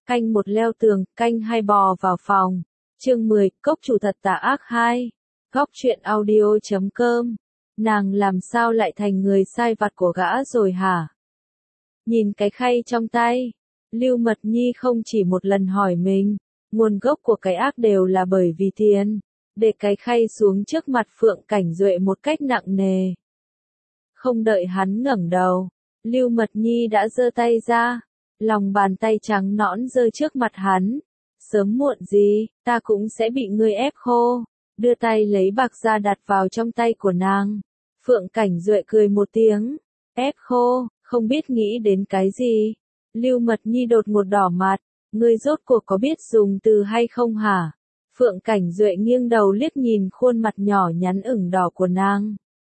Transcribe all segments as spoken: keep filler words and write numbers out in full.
Canh một leo tường, canh hai bò vào phòng. Chương mười, cốc chủ thật tà ác hai. Góc truyện audio chấm com. Nàng làm sao lại thành người sai vặt của gã rồi hả? Nhìn cái khay trong tay, Lưu Mật Nhi không chỉ một lần hỏi mình, nguồn gốc của cái ác đều là bởi vì tiền, để cái khay xuống trước mặt Phượng Cảnh Duệ một cách nặng nề. Không đợi hắn ngẩng đầu, Lưu Mật Nhi đã giơ tay ra, lòng bàn tay trắng nõn giơ trước mặt hắn. Sớm muộn gì, ta cũng sẽ bị ngươi ép khô. Đưa tay lấy bạc ra đặt vào trong tay của nàng. Phượng Cảnh Duệ cười một tiếng. Ép khô, không biết nghĩ đến cái gì. Lưu Mật Nhi đột ngột đỏ mặt. Ngươi rốt cuộc có biết dùng từ hay không hả? Phượng Cảnh Duệ nghiêng đầu liếc nhìn khuôn mặt nhỏ nhắn ửng đỏ của nàng.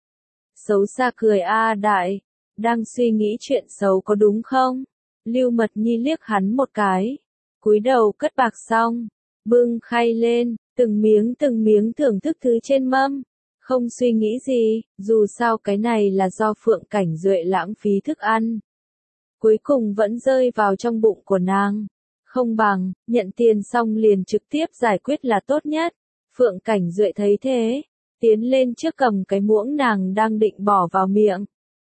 Xấu xa cười a đại. Đang suy nghĩ chuyện xấu có đúng không? Lưu Mật Nhi liếc hắn một cái. Cúi đầu cất bạc xong, bưng khay lên, từng miếng từng miếng thưởng thức thứ trên mâm. Không suy nghĩ gì, dù sao cái này là do Phượng Cảnh Duệ lãng phí thức ăn. Cuối cùng vẫn rơi vào trong bụng của nàng. Không bằng, nhận tiền xong liền trực tiếp giải quyết là tốt nhất. Phượng Cảnh Duệ thấy thế, tiến lên trước cầm cái muỗng nàng đang định bỏ vào miệng.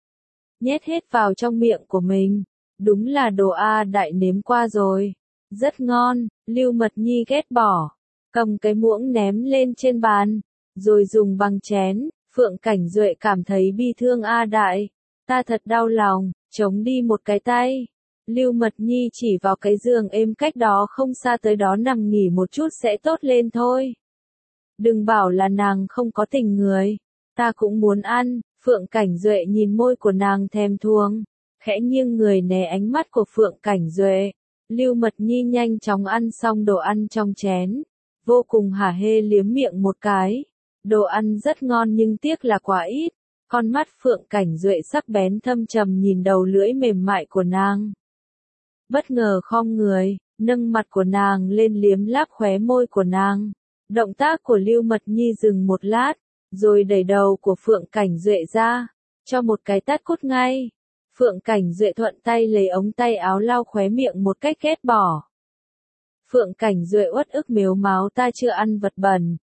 Nhét hết vào trong miệng của mình. Đúng là đồ A đại nếm qua rồi. Rất ngon, Lưu Mật Nhi ghét bỏ. Cầm cái muỗng ném lên trên bàn, rồi dùng bằng chén. Phượng Cảnh Duệ cảm thấy bi thương a đại. Ta thật đau lòng, chống đi một cái tay. Lưu Mật Nhi chỉ vào cái giường êm cách đó không xa tới đó nằm nghỉ một chút sẽ tốt lên thôi. Đừng bảo là nàng không có tình người. Ta cũng muốn ăn. Phượng Cảnh Duệ nhìn môi của nàng thèm thuồng. Khẽ nghiêng người né ánh mắt của Phượng Cảnh Duệ. Lưu Mật Nhi nhanh chóng ăn xong đồ ăn trong chén. Vô cùng hả hê liếm miệng một cái. Đồ ăn rất ngon nhưng tiếc là quá ít. Con mắt Phượng Cảnh Duệ sắc bén thâm trầm nhìn đầu lưỡi mềm mại của nàng. Bất ngờ khom người, nâng mặt của nàng lên liếm láp khóe môi của nàng. Động tác của Lưu Mật Nhi dừng một lát, rồi đẩy đầu của Phượng Cảnh Duệ ra, cho một cái tát cút ngay. Phượng Cảnh Duệ thuận tay lấy ống tay áo lau khóe miệng một cách ghét bỏ. Phượng Cảnh Duệ uất ức mếu máo ta chưa ăn vật bẩn.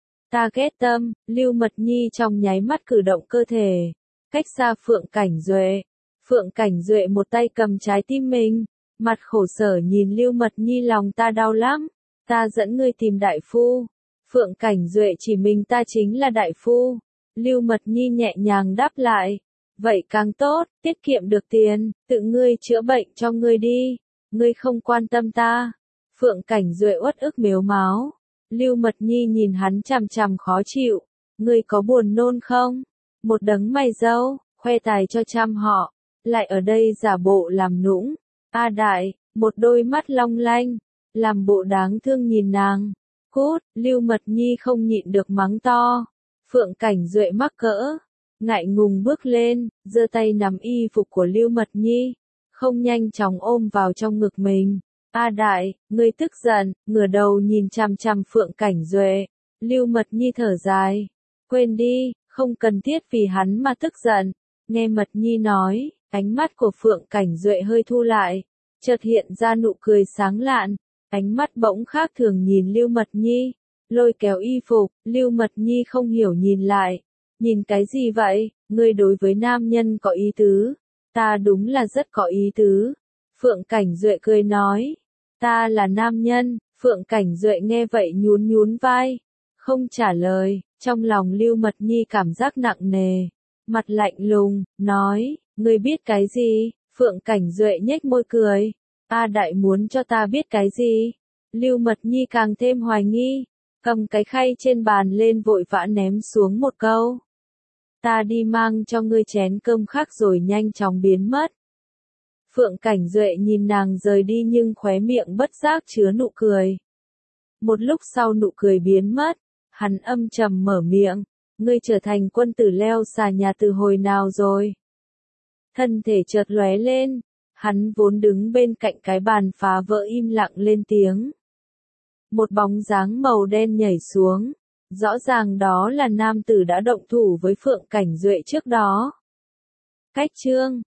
Ta ghét tâm, Lưu Mật Nhi trong nháy mắt cử động cơ thể. Cách xa Phượng Cảnh Duệ. Phượng Cảnh Duệ một tay cầm trái tim mình. Mặt khổ sở nhìn Lưu Mật Nhi lòng ta đau lắm. Ta dẫn ngươi tìm đại phu. Phượng Cảnh Duệ chỉ mình ta chính là đại phu. Lưu Mật Nhi nhẹ nhàng đáp lại. Vậy càng tốt, tiết kiệm được tiền, tự ngươi chữa bệnh cho ngươi đi, ngươi không quan tâm ta. Phượng Cảnh Duệ uất ức mếu máo. Lưu Mật Nhi nhìn hắn chằm chằm khó chịu. Ngươi có buồn nôn không? Một đấng mày râu, khoe tài cho trăm họ, lại ở đây giả bộ làm nũng. A đại, một đôi mắt long lanh, làm bộ đáng thương nhìn nàng. Cút, Lưu Mật Nhi không nhịn được mắng to. Phượng Cảnh Duệ mắc cỡ. Ngại ngùng bước lên, giơ tay nắm y phục của Lưu Mật Nhi, không nhanh chóng ôm vào trong ngực mình. A đại, ngươi tức giận, ngửa đầu nhìn chằm chằm Phượng Cảnh Duệ. Lưu Mật Nhi thở dài. Quên đi, không cần thiết vì hắn mà tức giận. Nghe Mật Nhi nói, ánh mắt của Phượng Cảnh Duệ hơi thu lại, chợt hiện ra nụ cười sáng lạn. Ánh mắt bỗng khác thường nhìn Lưu Mật Nhi, lôi kéo y phục. Lưu Mật Nhi không hiểu nhìn lại. Nhìn cái gì vậy, ngươi đối với nam nhân có ý tứ. Ta đúng là rất có ý tứ. Phượng Cảnh Duệ cười nói. Ta là nam nhân. Phượng Cảnh Duệ nghe vậy nhún nhún vai. Không trả lời, trong lòng Lưu Mật Nhi cảm giác nặng nề. Mặt lạnh lùng, nói, ngươi biết cái gì? Phượng Cảnh Duệ nhếch môi cười. A đại muốn cho ta biết cái gì? Lưu Mật Nhi càng thêm hoài nghi. Cầm cái khay trên bàn lên vội vã ném xuống một câu. Ta đi mang cho ngươi chén cơm khác rồi nhanh chóng biến mất. Phượng Cảnh Duệ nhìn nàng rời đi nhưng khóe miệng bất giác chứa nụ cười. Một lúc sau nụ cười biến mất, hắn âm trầm mở miệng. Ngươi trở thành quân tử leo xà nhà từ hồi nào rồi? Thân thể chợt lóe lên, hắn vốn đứng bên cạnh cái bàn phá vỡ im lặng lên tiếng. Một bóng dáng màu đen nhảy xuống. Rõ ràng đó là nam tử đã động thủ với Phượng Cảnh Duệ trước đó. Cách chương